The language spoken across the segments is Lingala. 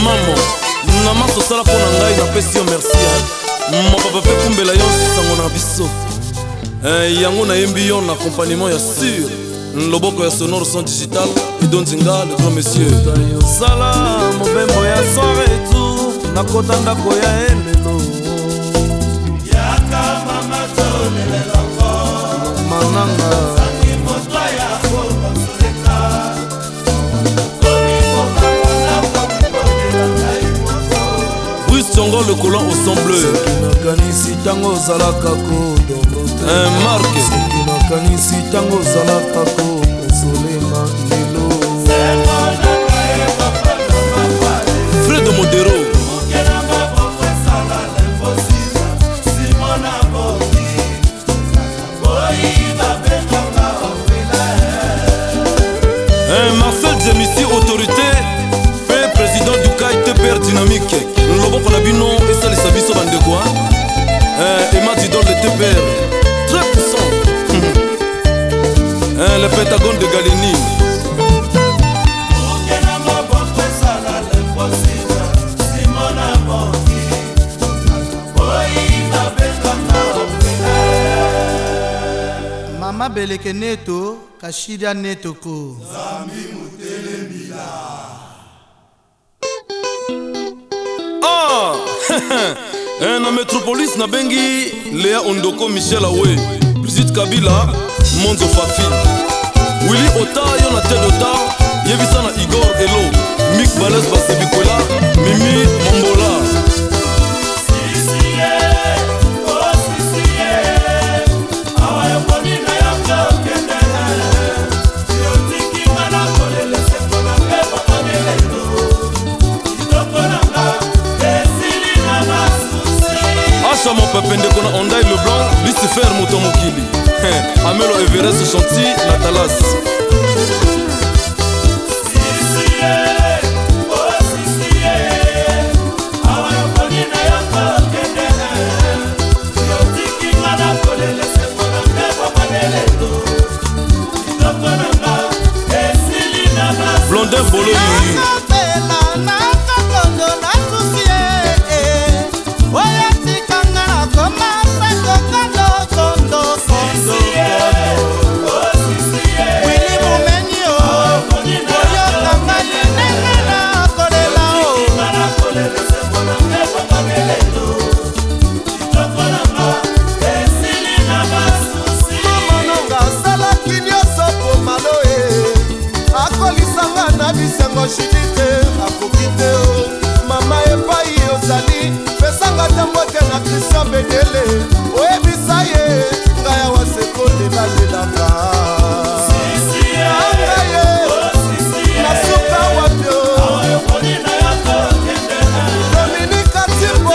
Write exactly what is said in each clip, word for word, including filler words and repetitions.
mamo na maso sala mpo na ngai napesi yo merci mapapa mpe kumbela yo sango na biso yango nayembi yo na accompagnement ya sur loboko ya sonore son digital edonzinga le grand monsieur sala mobembo ya soire etu nakota ndako ya elelo yaka mama toleleloko mananga sangi moto ya kosoleka Songo le collant au sang bleu nakanisi tango zalaka ko un marque nakanisi tango zalaka ko solema lelo Fred Modero Marcel Djemissi autorité fait président du K I T P R dynamique loboko na bino esalisa biso bandeko ematidol de T P R très puissant le Pentagone de Galeni Mama Beleke Neto Kashida Netoko Zami Mutelembila na Metropolis na bengi Léa Ondoko Michel Awe Brigitte Kabila Monzo Fafi Willy Ota yo na tête Ota Yevisa na Igor Elo Mick Balès Basebikola Mimi Mombola mon peuple ndeko na Honda le blanc Lucifer moto mokili Amelo Everest Chanty Natalas Blondin Bolo shikite akokite o mama epai ozali pesanga tango te na Christian Bedele oyebisa ye ngaya wasekolela lelaka angaye nasuka wapyo Dominika Timbo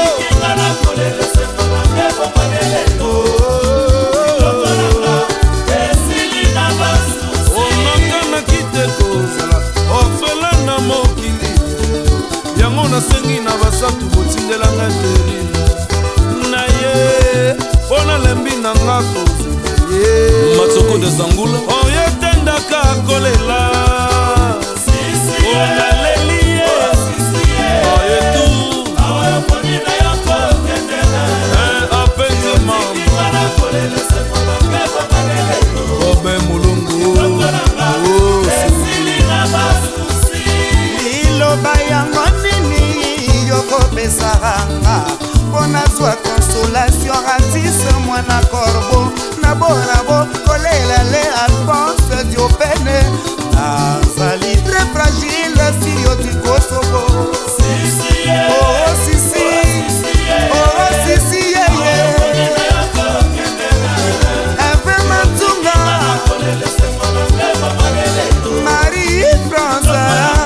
nasengi na basatu botindelanga teri na ye pona lembi na nga kozela ye matsoko de zangula oyo tendaka kolela onaleli ye oyo tu apenze mama obe mulungu liloba yango kopesaranga mpona zwa consolation ratise mwana corbo nabonabo kolela le alphonse diopene nazali très fragile siriotikosoko oh sisi oh sisi yeye eve matunga Marie France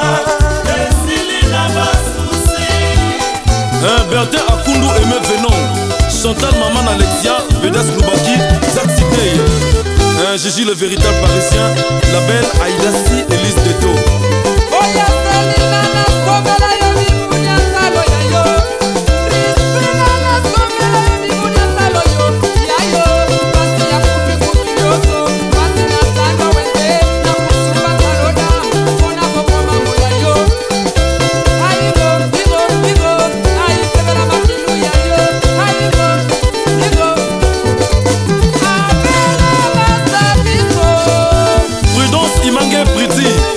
Bertin Akundu Aimé Venon Chantal Maman Alexia Vedas Loubaki Zach Sidney Gigi le véritable parisien La belle Aïdassi Elise Deto imange briti